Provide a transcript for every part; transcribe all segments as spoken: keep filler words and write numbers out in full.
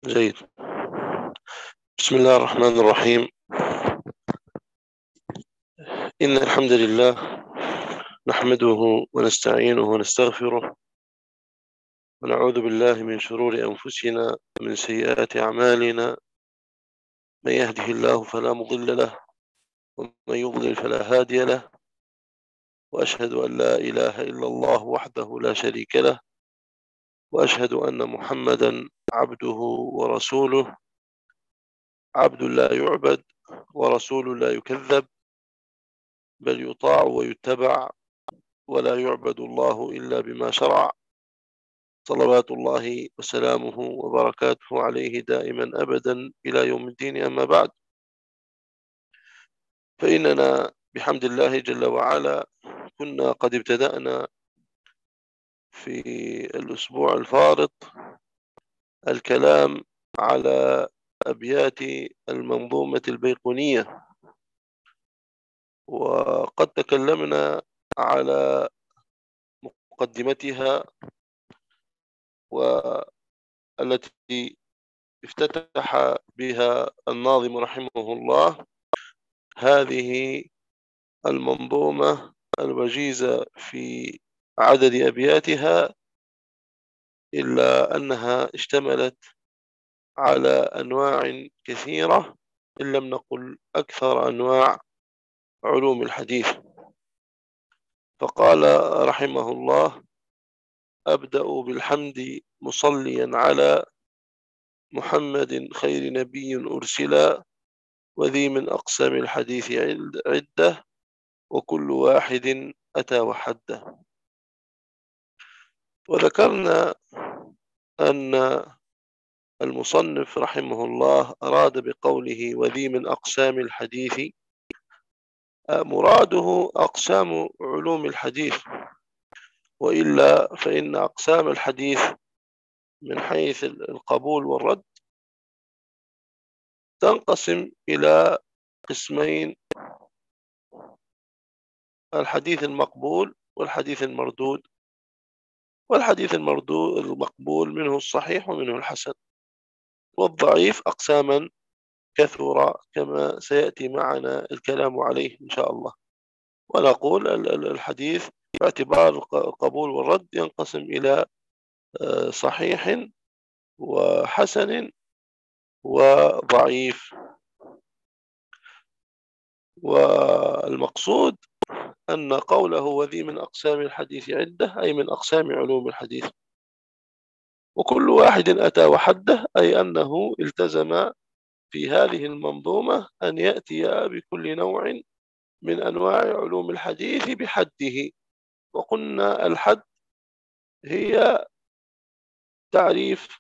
جيد. بسم الله الرحمن الرحيم. إن الحمد لله نحمده ونستعينه ونستغفره ونعوذ بالله من شرور أنفسنا ومن سيئات أعمالنا. من يهده الله فلا مضل له ومن يضلل فلا هادي له، وأشهد أن لا إله إلا الله وحده لا شريك له، وأشهد أن محمدا عبده ورسوله، عبد لا يعبد ورسول لا يكذب، بل يطاع ويتبع، ولا يعبد الله إلا بما شرع، صلوات الله وسلامه وبركاته عليه دائما أبدا إلى يوم الدين. أما بعد، فإننا بحمد الله جل وعلا كنا قد ابتدأنا في الأسبوع الفارط الكلام على أبيات المنظومة البيقونية، وقد تكلمنا على مقدمتها والتي افتتح بها الناظم رحمه الله هذه المنظومة الوجيزة في عدد أبياتها، إلا أنها اشتملت على أنواع كثيرة، إن لم نقل أكثر أنواع علوم الحديث. فقال رحمه الله: أبدأ بالحمد مصليا على محمد خير نبي أرسلا، وذي من أقسام الحديث عدة، وكل واحد أتى وحده. وذكرنا أن المصنف رحمه الله أراد بقوله وذي من أقسام الحديث مراده أقسام علوم الحديث، وإلا فإن أقسام الحديث من حيث القبول والرد تنقسم إلى قسمين: الحديث المقبول والحديث المردود. والحديث المردود المقبول منه الصحيح ومنه الحسن، والضعيف أقساما كثرة كما سيأتي معنا الكلام عليه إن شاء الله. ونقول الحديث باعتبار القبول والرد ينقسم إلى صحيح وحسن وضعيف. والمقصود أن قوله وذي من أقسام الحديث عدة أي من أقسام علوم الحديث، وكل واحد أتى وحده أي أنه التزم في هذه المنظومة أن يأتي بكل نوع من أنواع علوم الحديث بحده. وقلنا الحد هي تعريف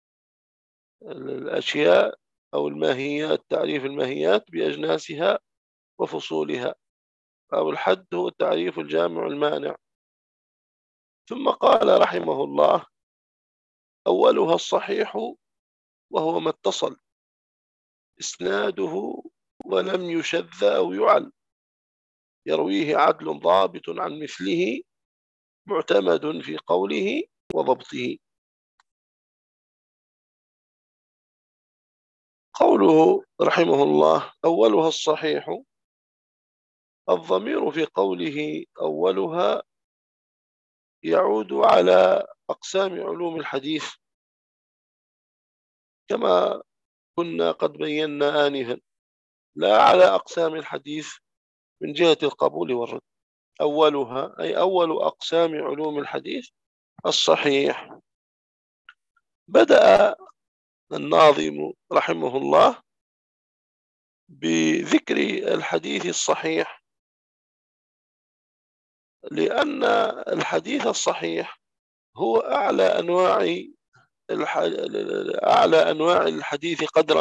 الأشياء أو الماهيات، تعريف الماهيات بأجناسها وفصولها، أو الحد هو التعريف الجامع المانع. ثم قال رحمه الله: أولها الصحيح وهو ما اتصل إسناده ولم يشذ أو يعل، يرويه عدل ضابط عن مثله، معتمد في قوله وضبطه. قوله رحمه الله أولها الصحيح، الضمير في قوله أولها يعود على أقسام علوم الحديث كما كنا قد بينا آنفا، لا على أقسام الحديث من جهة القبول والرد. أولها أي أول أقسام علوم الحديث الصحيح. بدأ الناظم رحمه الله بذكر الحديث الصحيح، لأن الحديث الصحيح هو أعلى أنواع الح... أعلى أنواع الحديث قدرا،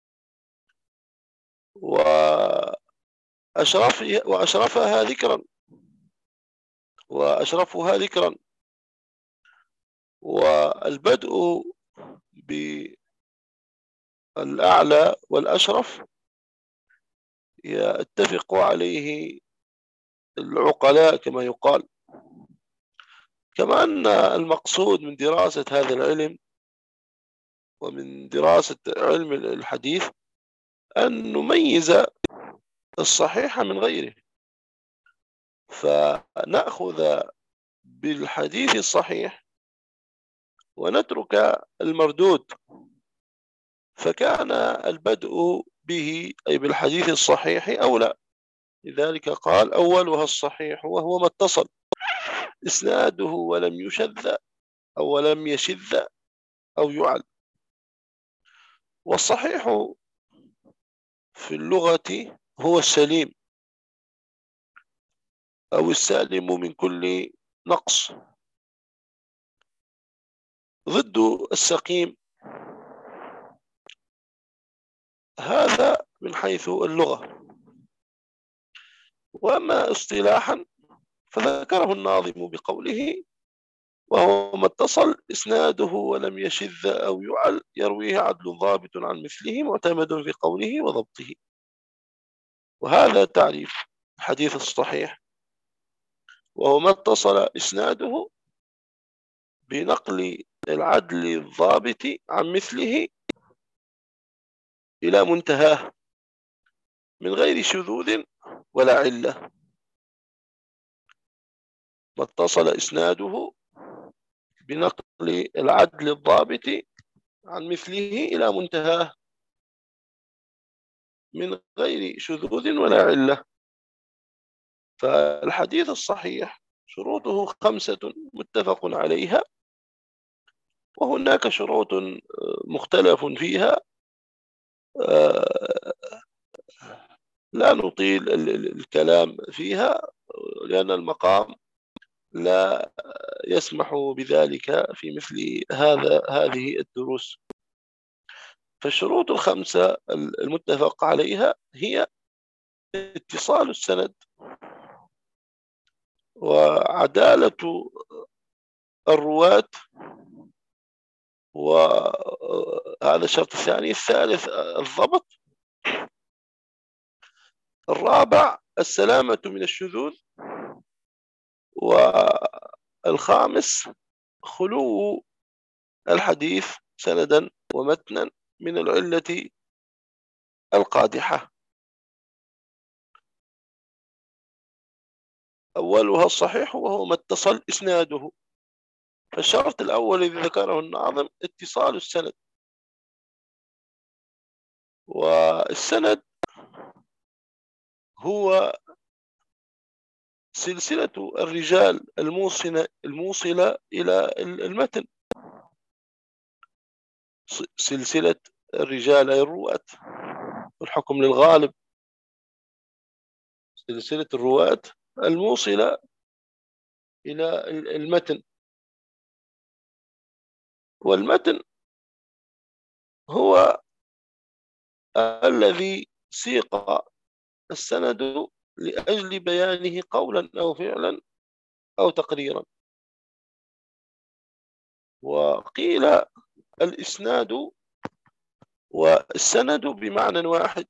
وأشرف وأشرفها ذكرا وأشرفها ذكرا والبدء بالأعلى والأشرف يتفق عليه العقلاء كما يقال. كما أن المقصود من دراسة هذا العلم ومن دراسة علم الحديث أن نميز الصحيح من غيره، فنأخذ بالحديث الصحيح ونترك المردود. فكان البدء به أي بالحديث الصحيح أولى، لذلك قال أولها الصحيح وهو ما اتصل إسناده ولم يشذ أو لم يشذ أو يعل. والصحيح في اللغة هو السليم أو السالم من كل نقص، ضد السقيم. هذا من حيث اللغة. وأما اصطلاحا فذكره الناظم بقوله وهو ما اتصل إسناده ولم يشذ أو يعل يرويه عدل ضابط عن مثله معتمد في قوله وضبطه. وهذا تعريف الحديث الصحيح، وهو ما اتصل إسناده بنقل العدل الضابط عن مثله إلى منتهاه من غير شذوذ ولا علة. ما اتصل إسناده بنقل العدل الضابط عن مثله إلى منتهاه من غير شذوذ ولا علة. فالحديث الصحيح شروطه خمسة متفق عليها، وهناك شروط مختلف فيها لا نطيل الكلام فيها لأن المقام لا يسمح بذلك في مثل هذا هذه الدروس. فالشروط الخمسة المتفق عليها هي اتصال السند، وعدالة الرواة، وهذا الشرط الثاني. الثالث الضبط. الرابع السلامة من الشذوذ. والخامس خلو الحديث سندا ومتنا من العلة القادحة. أولها الصحيح وهو ما اتصل إسناده. فالشرط الأول الذي ذكره الناظم اتصال السند. والسند هو سلسلة الرجال الموصلة الموصلة إلى المتن. سلسلة الرجال أي الرواة، والحكم للغالب. سلسلة الرواة الموصلة إلى المتن. والمتن هو الذي سيق السند لأجل بيانه قولا أو فعلا أو تقريرا. وقيل الإسناد والسند بمعنى واحد.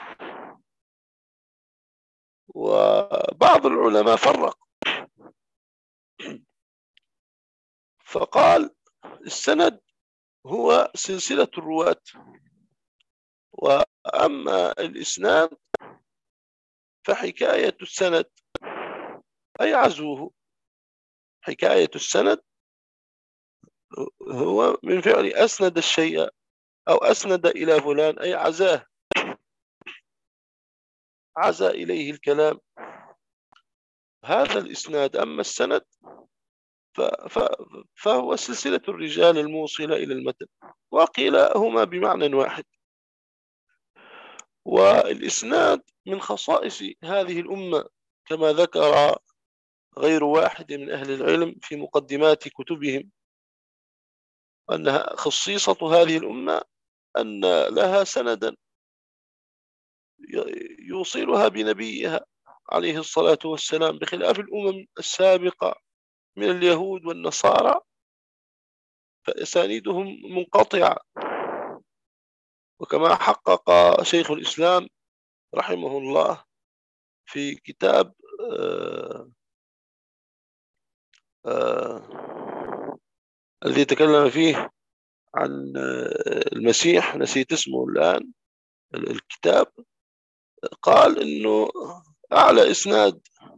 وبعض العلماء فرق فقال السند هو سلسلة الرواة، وأما الإسناد فحكاية السند أي عزوه. حكاية السند هو من فعل أسند الشيء أو أسند إلى فلان أي عزاه، عزى إليه الكلام. هذا الإسناد. أما السند فهو سلسلة الرجال الموصلة إلى المتن. وقيل هما بمعنى واحد. والإسناد من خصائص هذه الأمة كما ذكر غير واحد من أهل العلم في مقدمات كتبهم، أنها خصيصة هذه الأمة أن لها سندا يوصلها بنبيها عليه الصلاة والسلام، بخلاف الأمم السابقة من اليهود والنصارى فأسانيدهم منقطعة. وكما حقق شيخ الإسلام رحمه الله في كتاب آه آه الذي تكلم فيه عن المسيح، نسيت اسمه الآن، الكتاب، قال إنه أعلى إسناد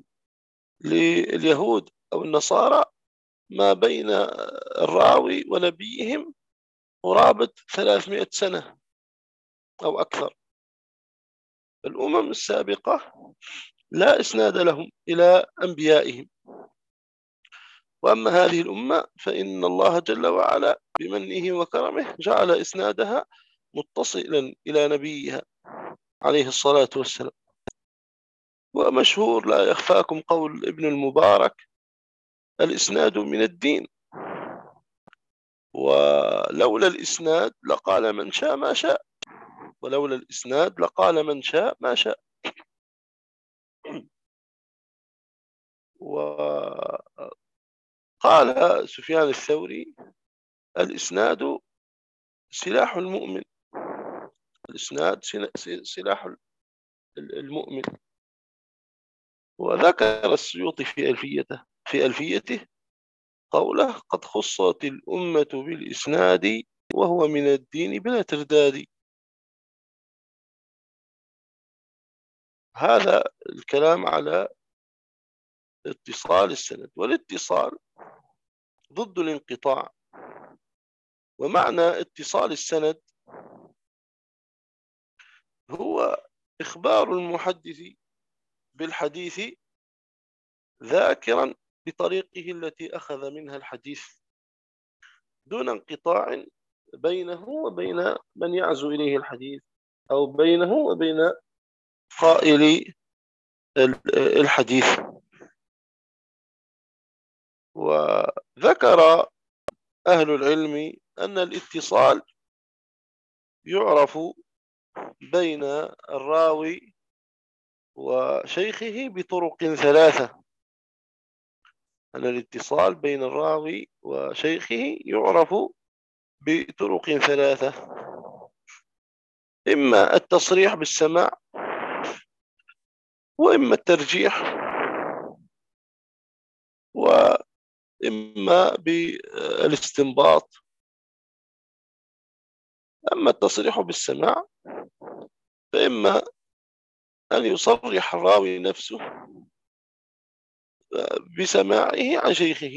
لليهود أو النصارى ما بين الراوي ونبيهم قرابة ثلاثمائة سنة أو أكثر. الأمم السابقة لا إسناد لهم إلى أنبيائهم، وأما هذه الأمة فإن الله جل وعلا بمنه وكرمه جعل إسنادها متصلا إلى نبيها عليه الصلاة والسلام. ومشهور لا يخفاكم قول ابن المبارك: الإسناد من الدين، ولولا الإسناد لقال من شاء ما شاء، ولولا الإسناد لقال من شاء ما شاء. وقال سفيان الثوري: الإسناد سلاح المؤمن، الإسناد سلاح المؤمن. وذكر السيوطي في ألفيته في ألفيته قوله: قد خصت الأمة بالإسناد وهو من الدين بلا ترداد. هذا الكلام على اتصال السند، والاتصال ضد الانقطاع. ومعنى اتصال السند هو إخبار المحدث بالحديث ذاكرا بطريقه التي أخذ منها الحديث دون انقطاع بينه وبين من يعزو إليه الحديث، أو بينه وبين قائل الحديث. وذكر أهل العلم أن الاتصال يعرف بين الراوي وشيخه بطرق ثلاثة. أن الاتصال بين الراوي وشيخه يعرف بطرق ثلاثة: إما التصريح بالسماع، وإما الترجيح، وإما بالاستنباط. أما التصريح بالسماع فإما أن يصرح الراوي نفسه بسماعه عن شيخه،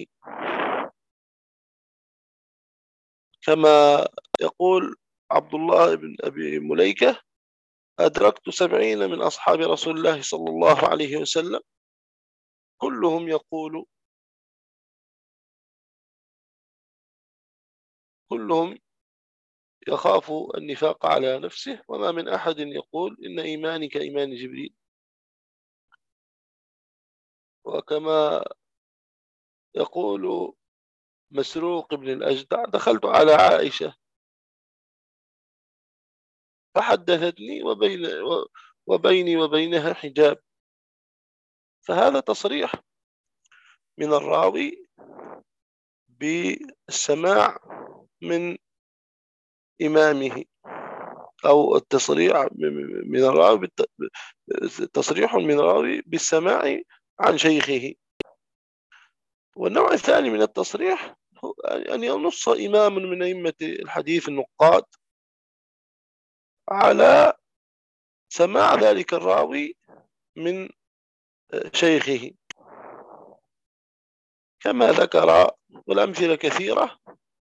كما يقول عبد الله بن أبي مليكة: أدركت سبعين من أصحاب رسول الله صلى الله عليه وسلم كلهم يقول كلهم يخاف النفاق على نفسه، وما من أحد يقول إن إيماني كإيمان جبريل. وكما يقول مسروق بن الأجدع: دخلت على عائشة فحدثتني وبين وبيني وبينها حجاب. فهذا تصريح من الراوي بالسماع من إمامه، أو التصريح من الراوي تصريح من الراوي بالسماع عن شيخه. والنوع الثاني من التصريح هو أن ينص إمام من أئمة الحديث النقاد على سماع ذلك الراوي من شيخه، كما ذكر، والأمثلة كثيرة،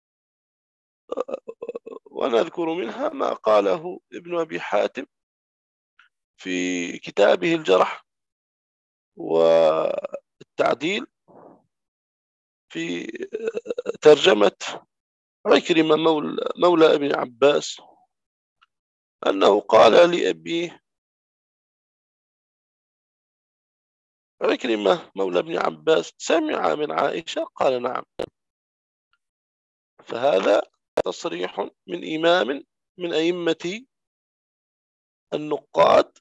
ونذكر منها ما قاله ابن أبي حاتم في كتابه الجرح والتعديل في ترجمة عكرمة مولى, مولى ابن عباس، أنه قال لأبيه: عكرمة مولى ابن عباس سمع من عائشة؟ قال: نعم. فهذا تصريح من إمام من أئمة النقاد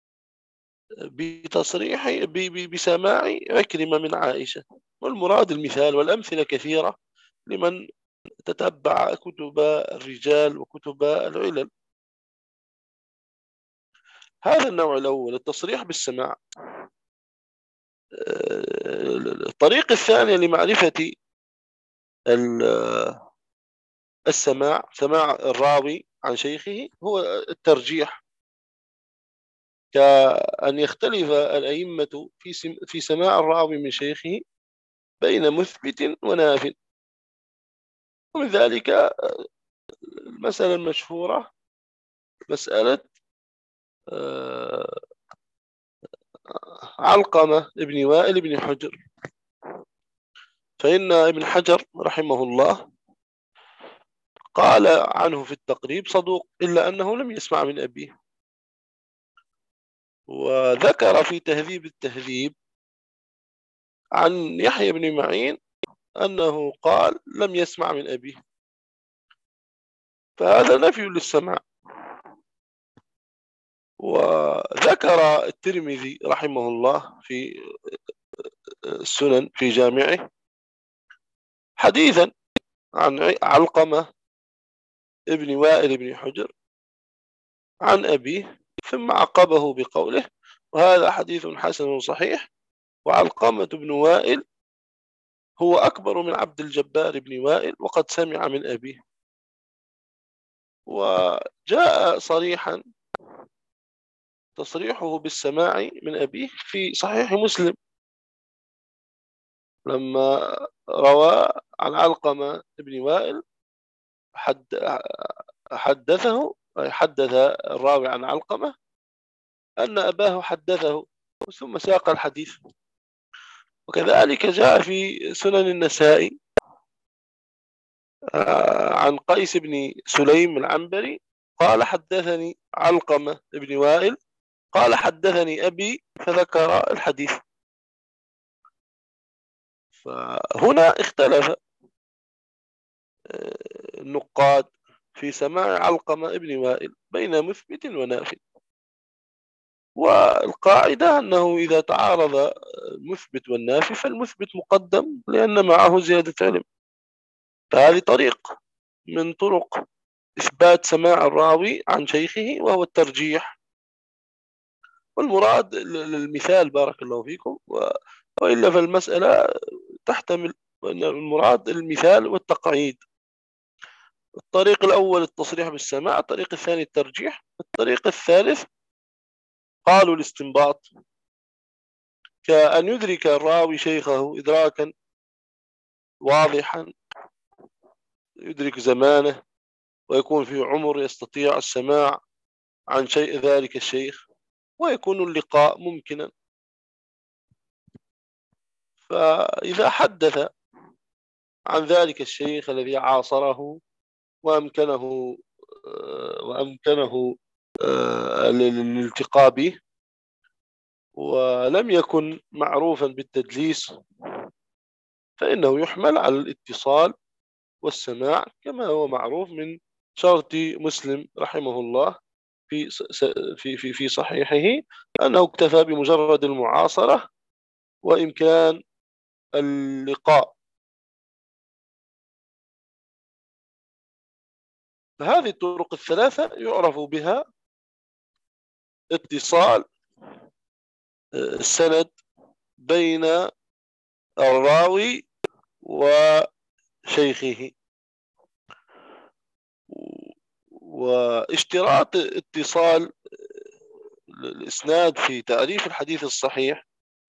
بتصريح بسماع عكرمة من عائشة. والمراد المثال، والأمثلة كثيرة لمن تتبع كتب الرجال وكتب العلل. هذا النوع الأول، التصريح بالسماع. الطريق الثانية لمعرفة السماع، سماع الراوي عن شيخه هو الترجيح، كأن يختلف الأئمة في في سماع الراوي من شيخه بين مثبت وناف. ومن ذلك المسألة المشهورة، مسألة علقمة ابن وائل ابن حجر. فإن ابن حجر رحمه الله قال عنه في التقريب صدوق، إلا أنه لم يسمع من أبيه. وذكر في تهذيب التهذيب عن يحيى بن معين أنه قال لم يسمع من أبيه، فهذا نفي للسماع. وذكر الترمذي رحمه الله في السنن في جامعه حديثا عن علقمة ابن وائل بن حجر عن أبيه، ثم عقبه بقوله: وهذا حديث حسن صحيح، وعلقمة بن وائل هو أكبر من عبد الجبار بن وائل وقد سمع من أبيه. وجاء صريحا تصريحه بالسماع من أبيه في صحيح مسلم، لما روى عن علقمة بن وائل حد حدثه حدث الراوي عن علقمة أن أباه حدثه، ثم ساق الحديث. وكذلك جاء في سنن النسائي عن قيس بن سليم العنبري قال حدثني علقمة بن وائل قال حدثني أبي، فذكر الحديث. فهنا اختلف النقاد في سماع علقمة بن وائل بين مثبت ونافي. والقاعدة أنه إذا تعارض المثبت والنافي فالمثبت مقدم لأن معه زيادة علم. فهذه طريق من طرق إثبات سماع الراوي عن شيخه، وهو الترجيح. والمراد للمثال بارك الله فيكم، وإلا فالمسألة تحتمل أن المراد المثال والتقعيد. الطريق الأول التصريح بالسماع، الطريق الثاني الترجيح، الطريق الثالث قالوا الاستنباط، كأن يدرك الراوي شيخه إدراكا واضحا، يدرك زمانه ويكون في عمر يستطيع السماع عن شيء ذلك الشيخ، ويكون اللقاء ممكنا. فإذا حدث عن ذلك الشيخ الذي عاصره وأمكنه وأمكنه الالتقاء به، ولم يكن معروفا بالتدليس، فإنه يحمل على الاتصال والسماع، كما هو معروف من شرط مسلم رحمه الله في في في في صحيحه، أنه اكتفى بمجرد المعاصرة وإمكان اللقاء. فهذه الطرق الثلاثة يعرف بها اتصال السند بين الراوي وشيخه. واشتراط اتصال الإسناد في تعريف الحديث الصحيح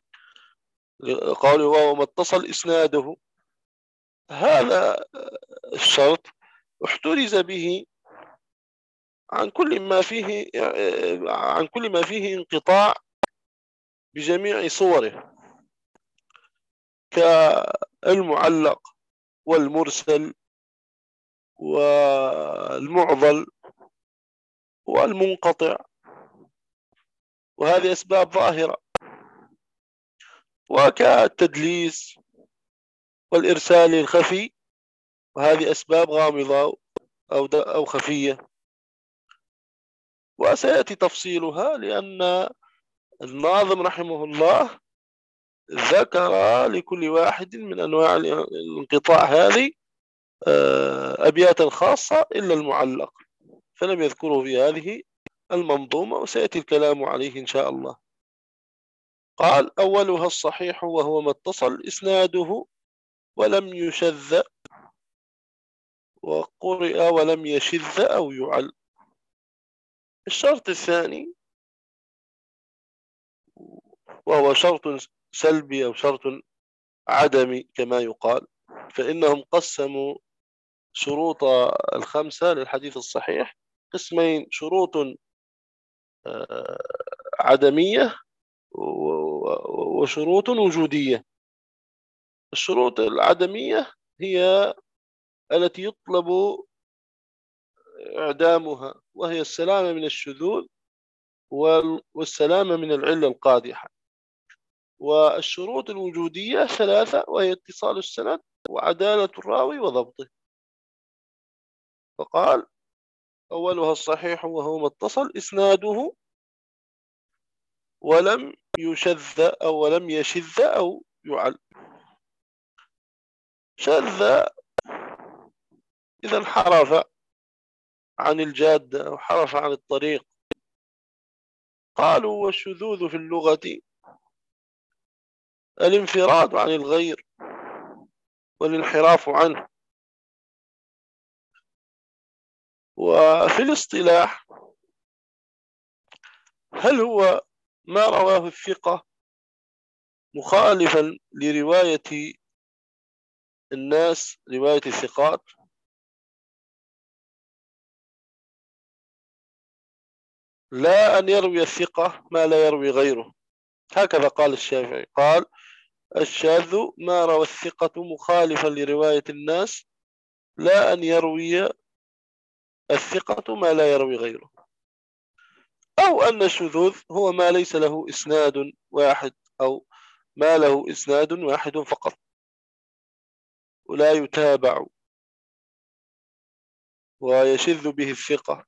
قالوا وهو ما اتصل إسناده، هذا الشرط احترز به عن كل ما فيه عن كل ما فيه انقطاع بجميع صوره، كالمعلق والمرسل والمعضل والمنقطع، وهذه أسباب ظاهرة، وكالتدليس والإرسال الخفي، وهذه أسباب غامضة أو أو خفية، وسيأتي تفصيلها، لأن الناظم رحمه الله ذكر لكل واحد من أنواع الانقطاع هذه أبياتا خاصة إلا المعلق، فلم يذكره في هذه المنظومة، وسيأتي الكلام عليه إن شاء الله. قال: أولها الصحيح، وهو ما اتصل إسناده ولم يشذ وقرئ ولم يشذ أو يعل. الشرط الثاني وهو شرط سلبي أو شرط عدمي كما يقال، فإنهم قسموا شروط الخمسة للحديث الصحيح قسمين: شروط عدمية وشروط وجودية. الشروط العدمية هي التي يطلب إعدامها، وهي السلامة من الشذوذ والسلامة من العلة القادحة. والشروط الوجودية ثلاثة، وهي اتصال السند وعدالة الراوي وضبطه. فقال: أولها الصحيح وهو ما اتصل إسناده ولم يشذ أو ولم يشذ أو يعل. شذ إذا انحرف عن الجادة أو حرف عن الطريق. قالوا: والشذوذ في اللغة الانفراد عن الغير والانحراف عنه. وفي الاصطلاح: هل هو ما رواه الثقة مخالفا لرواية الناس، رواية الثقات، لا أن يروي الثقة ما لا يروي غيره. هكذا قال الشافعي، قال: الشاذ ما روى الثقة مخالفا لرواية الناس لا أن يروي الثقة ما لا يروي غيره. أو أن الشذوذ هو ما ليس له إسناد واحد، أو ما له إسناد واحد فقط ولا يتابع ويشذ به الثقة.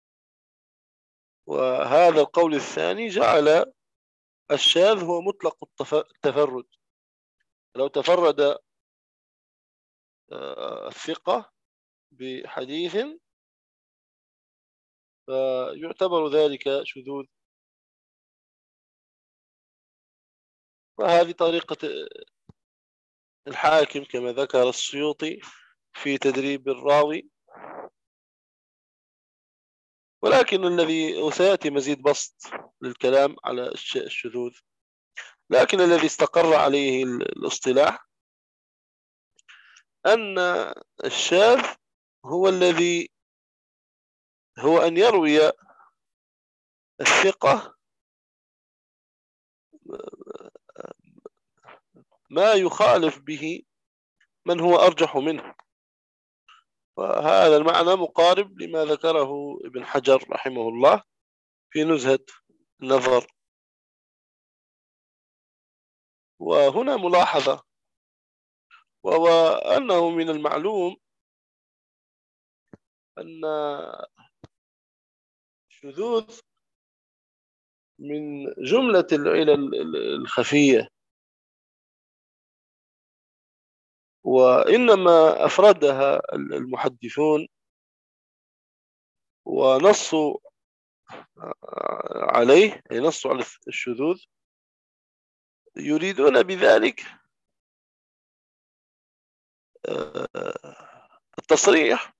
وهذا القول الثاني جعل الشاذ هو مطلق التفرد. لو تفرد الثقة بحديث فيعتبر ذلك شذوذ. وهذه طريقة الحاكم كما ذكر السيوطي في تدريب الراوي. ولكن الذي وسيأتي مزيد بسط للكلام على الشذوذ، لكن الذي استقر عليه الاصطلاح أن الشاذ هو الذي هو أن يروي الثقة ما يخالف به من هو أرجح منه. وهذا المعنى مقارب لما ذكره ابن حجر رحمه الله في نزهة النظر. وهنا ملاحظة، وهو أنه من المعلوم أن الشذوذ من جملة العلل الخفية، وإنما أفردها المحدثون ونصوا عليه، أي نصوا على الشذوذ، يريدون بذلك التصريح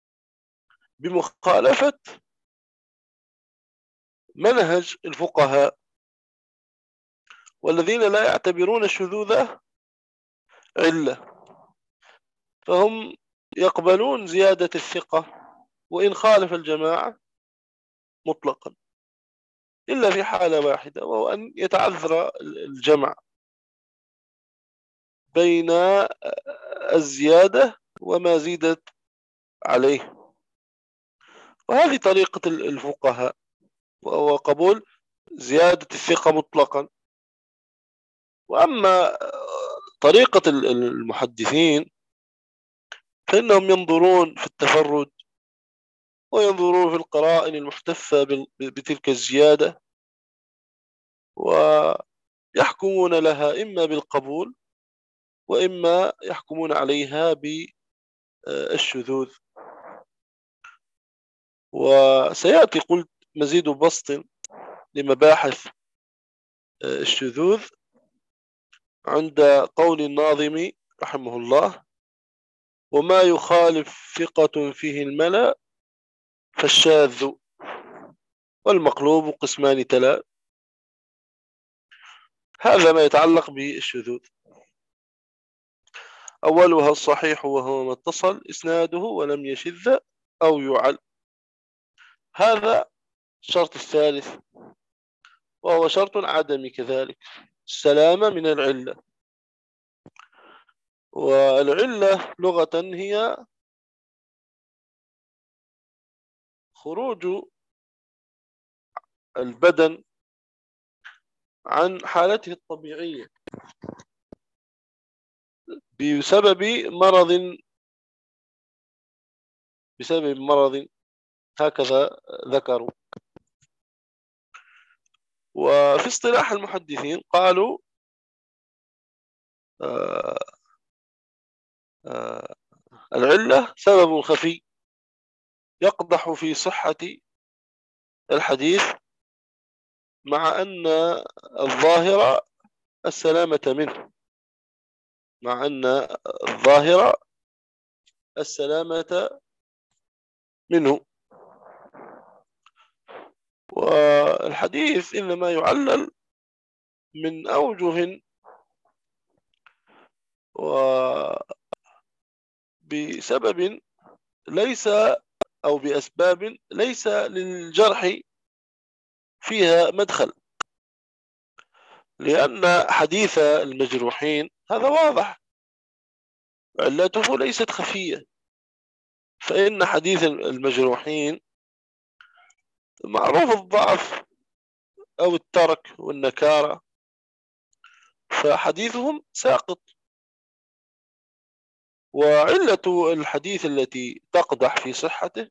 بمخالفة منهج الفقهاء، والذين لا يعتبرون الشذوذ علة، فهم يقبلون زيادة الثقة وإن خالف الجماعة مطلقا، إلا في حالة واحدة، وهو أن يتعذر الجمع بين الزيادة وما زيدت عليه. وهذه طريقة الفقهاء، وهو قبول زيادة الثقة مطلقا. وأما طريقة المحدثين فإنهم ينظرون في التفرد وينظرون في القرائن المحتفة بتلك الزيادة، ويحكمون لها إما بالقبول وإما يحكمون عليها بالشذوذ. وسيأتي قلت مزيد بسط لمباحث الشذوذ عند قول الناظم رحمه الله: وما يخالف ثقة فيه الملأ فالشاذ، والمقلوب قسمان ثلاث. هذا ما يتعلق بالشذوذ. أولها الصحيح وهو ما اتصل إسناده ولم يشذ أو يعل. هذا الشرط الثالث، وهو شرط عدمي كذلك، السلامة من العلة. والعلة لغة هي خروج البدن عن حالته الطبيعية بسبب مرض بسبب مرض هكذا ذكروا. وفي اصطلاح المحدثين قالوا آه آه العلة سبب خفي يقدح في صحة الحديث، مع أن الظاهر السلامة منه مع أن الظاهر السلامة منه. والحديث إنما يعلل من أوجه وبسبب ليس أو بأسباب ليس للجرح فيها مدخل، لأن حديث المجروحين هذا واضح علته ليست خفية. فإن حديث المجروحين معروف الضعف أو الترك والنكارة، فحديثهم ساقط. وعلة الحديث التي تقدح في صحته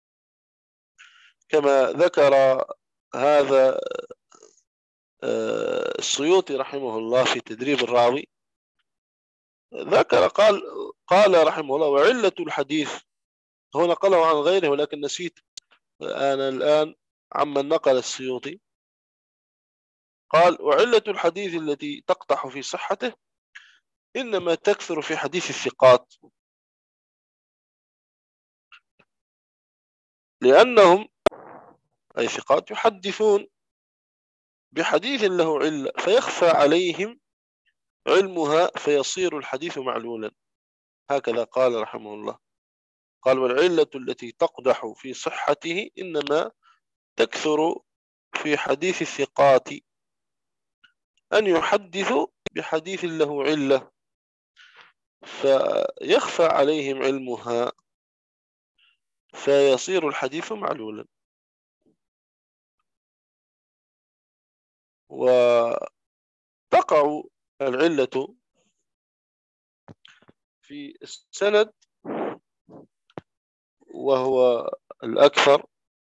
كما ذكر هذا السيوطي رحمه الله في تدريب الراوي، ذكر قال قال رحمه الله: وعلة الحديث، هو نقله عن غيره ولكن نسيت أنا الآن عمن نقل السيوطي. قال: وعلة الحديث التي تقدح في صحته إنما تكثر في حديث الثقات، لأنهم أي ثقات يحدثون بحديث له علة فيخفى عليهم علمها فيصير الحديث معلولا. هكذا قال رحمه الله. قال: والعلة التي تقدح في صحته إنما تكثر في حديث الثقات أن يحدثوا بحديث له علة فيخفى عليهم علمها فيصير الحديث معلولا. وتقع العلة في السند وهو الأكثر،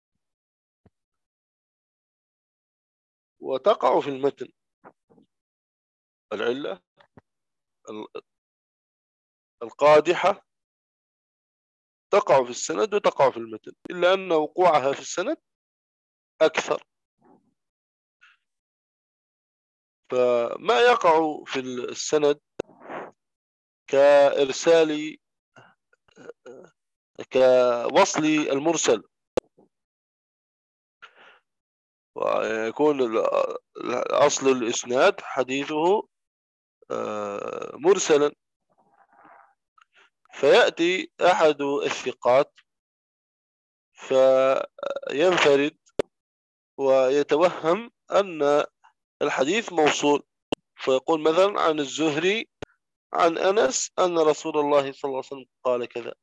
وتقع في المتن. العلة القادحة تقع في السند وتقع في المتن، إلا أن وقوعها في السند أكثر. فما يقع في السند كإرسال كوصل المرسل، ويكون أصل الإسناد حديثه مرسلا، فيأتي أحد الثقات فينفرد ويتوهم أن الحديث موصول، فيقول مثلا عن الزهري عن أنس أن رسول الله صلى الله عليه وسلم قال كذا.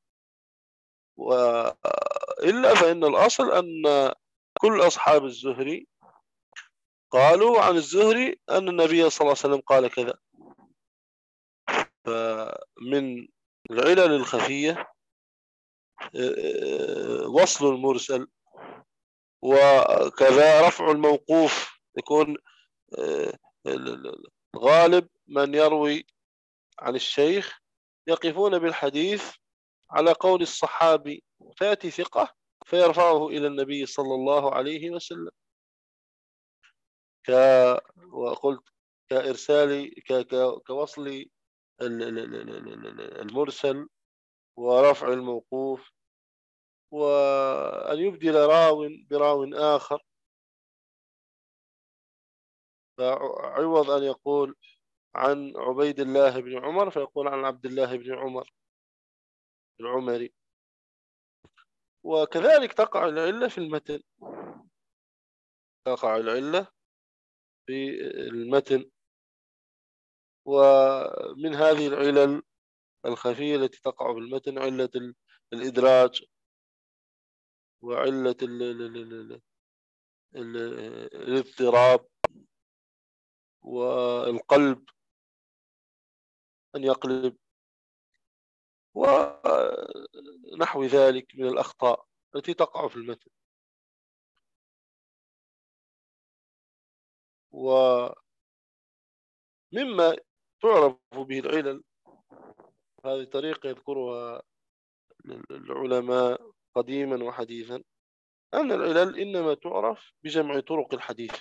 وإلا فإن الأصل أن كل أصحاب الزهري قالوا عن الزهري أن النبي صلى الله عليه وسلم قال كذا. فمن العلل الخفية وصل المرسل، وكذا رفع الموقوف. يكون غالب من يروي عن الشيخ يقفون بالحديث على قول الصحابي، فيأتي ثقة فيرفعه إلى النبي صلى الله عليه وسلم. ك وقلت كإرسال ك... ك... كوصل المرسل ورفع الموقوف، وأن يبدل راو براو آخر، فعوض أن يقول عن عبيد الله بن عمر فيقول عن عبد الله بن عمر العمري. وكذلك تقع العلة في المتن، تقع العلة في المتن. ومن هذه العلل الخفية التي تقع في المتن علة الإدراج، وعلة ال- ال- ال- ال- ال- الاضطراب، والقلب أن يقلب، ونحو ذلك من الأخطاء التي تقع في المتن. ومما تعرف به العلل، هذه طريقة يذكرها العلماء قديما وحديثا، أن العلل إنما تعرف بجمع طرق الحديث،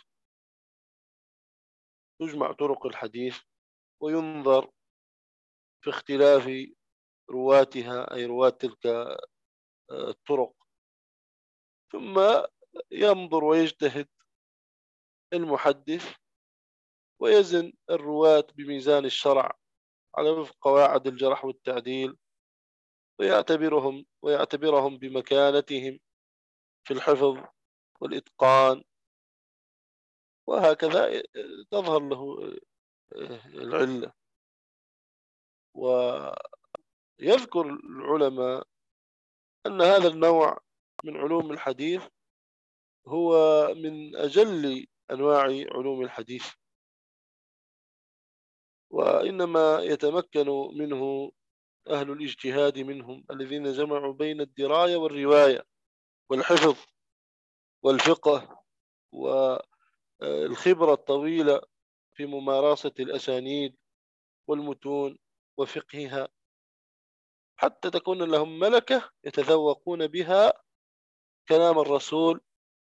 تجمع طرق الحديث وينظر في اختلاف رواتها، أي رواة تلك الطرق، ثم ينظر ويجتهد المحدث ويزن الرواة بميزان الشرع على وفق قواعد الجرح والتعديل، ويعتبرهم ويعتبرهم بمكانتهم في الحفظ والإتقان، وهكذا تظهر له العلة. ويذكر العلماء أن هذا النوع من علوم الحديث هو من أجل أنواع علوم الحديث، وإنما يتمكن منه أهل الاجتهاد منهم الذين جمعوا بين الدراية والرواية والحفظ والفقه والخبرة الطويلة في ممارسة الأسانيد والمتون وفقهها، حتى تكون لهم ملكة يتذوقون بها كلام الرسول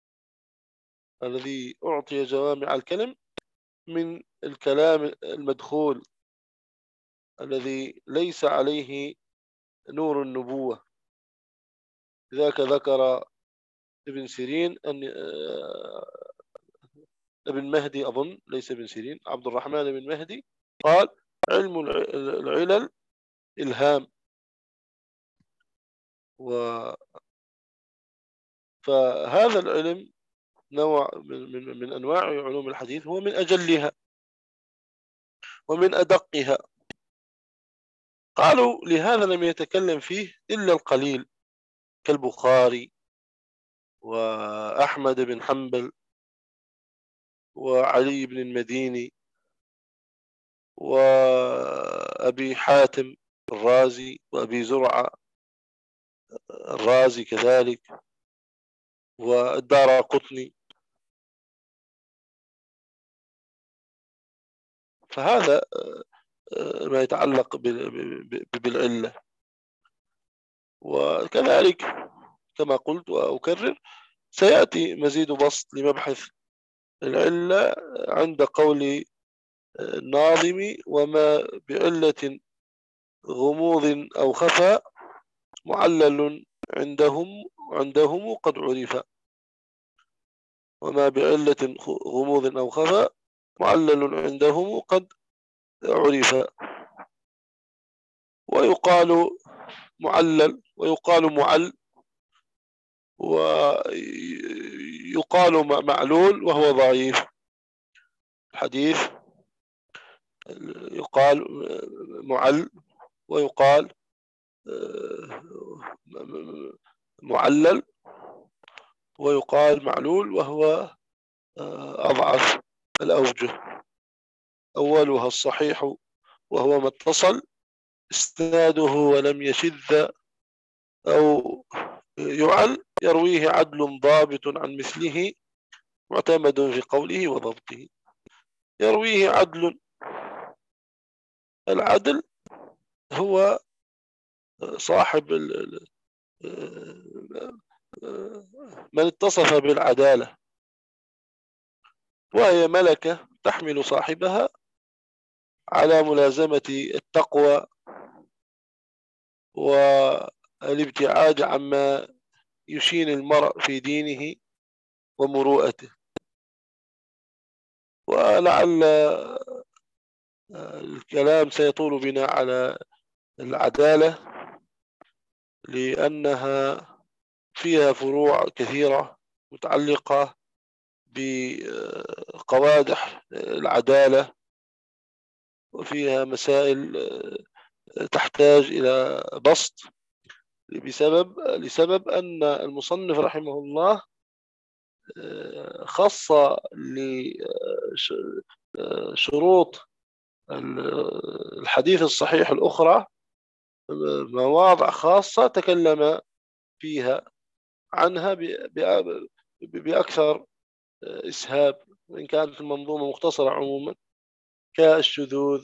الذي أعطي جوامع الكلم من الكلام المدخول الذي ليس عليه نور النبوة. ذاك ذكر ابن سيرين أن ابن مهدي، أظن ليس ابن سيرين، عبد الرحمن بن مهدي، قال علم العلل إلهام. و فهذا العلم نوع من, من, من أنواع علوم الحديث، هو من أجلها ومن أدقها. قالوا لهذا لم يتكلم فيه إلا القليل، كالبخاري وأحمد بن حنبل وعلي بن المديني وأبي حاتم الرازي وأبي زرعة الرازي كذلك والدار قطني. فهذا ما يتعلق بالعلة. وكذلك كما قلت وأكرر، سيأتي مزيد بسط لمبحث العلة عند قول الناظم: وما بعلة غموض أو خفى معلل عندهم عندهم قد عرف. وما بعلة غموض أو خفى معلل عندهم قد عرف. ويقال معلل ويقال معل ويقال معلول وهو ضعيف الحديث، يقال معل ويقال معلل ويقال معلول، وهو أضعف الأوجه. أولها الصحيح وهو ما اتصل إسناده ولم يشذ أو يعل، يرويه عدل ضابط عن مثله معتمد في قوله وضبطه. يرويه عدل، العدل هو صاحب من اتصف بالعدالة، وهي ملكة تحمل صاحبها على ملازمة التقوى والابتعاد عما يشين المرء في دينه ومروءته. ولعل الكلام سيطول بنا على العدالة، لأنها فيها فروع كثيرة متعلقة بقوادح العدالة، وفيها مسائل تحتاج إلى بسط، بسبب لسبب أن المصنف رحمه الله خص لشروط الحديث الصحيح الأخرى مواضع خاصة تكلم فيها عنها بأكثر إسهاب، وإن كانت المنظومة مختصرة عموما، كالشذوذ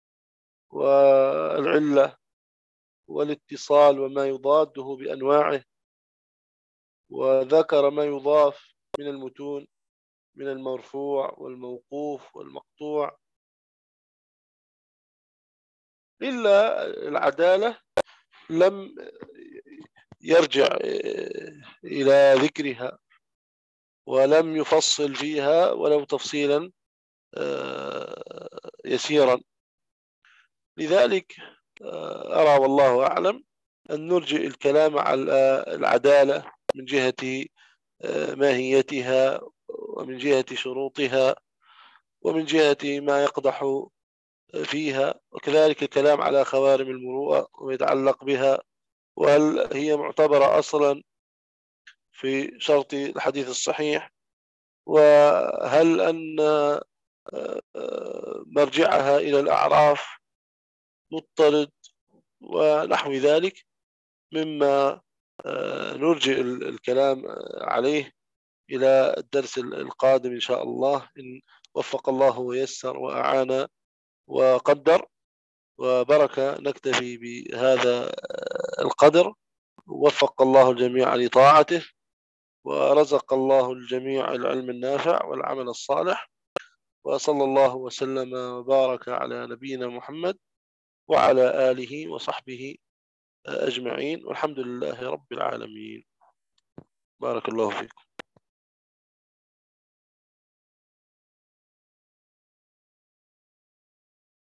والعلة والاتصال وما يضاده بأنواعه، وذكر ما يضاف من المتون من المرفوع والموقوف والمقطوع. إلا العدالة لم يرجع إلى ذكرها، ولم يفصل فيها ولو تفصيلا يسيرا. لذلك أرى والله أعلم أن نرجئ الكلام على العدالة من جهة ماهيتها، ومن جهة شروطها، ومن جهة ما يقدح فيها، وكذلك الكلام على خوارم المروءة وما يتعلق بها، وهل هي معتبرة أصلا في شرط الحديث الصحيح، وهل أن مرجعها إلى الأعراف مضطرد، ونحو ذلك مما نرجئ الكلام عليه إلى الدرس القادم إن شاء الله، إن وفق الله ويسر وأعان وقدر وبرك. نكتفي بهذا القدر، وفق الله الجميع لطاعته، ورزق الله الجميع العلم النافع والعمل الصالح، وصلى الله وسلم وبارك على نبينا محمد وعلى آله وصحبه أجمعين، والحمد لله رب العالمين. بارك الله فيكم.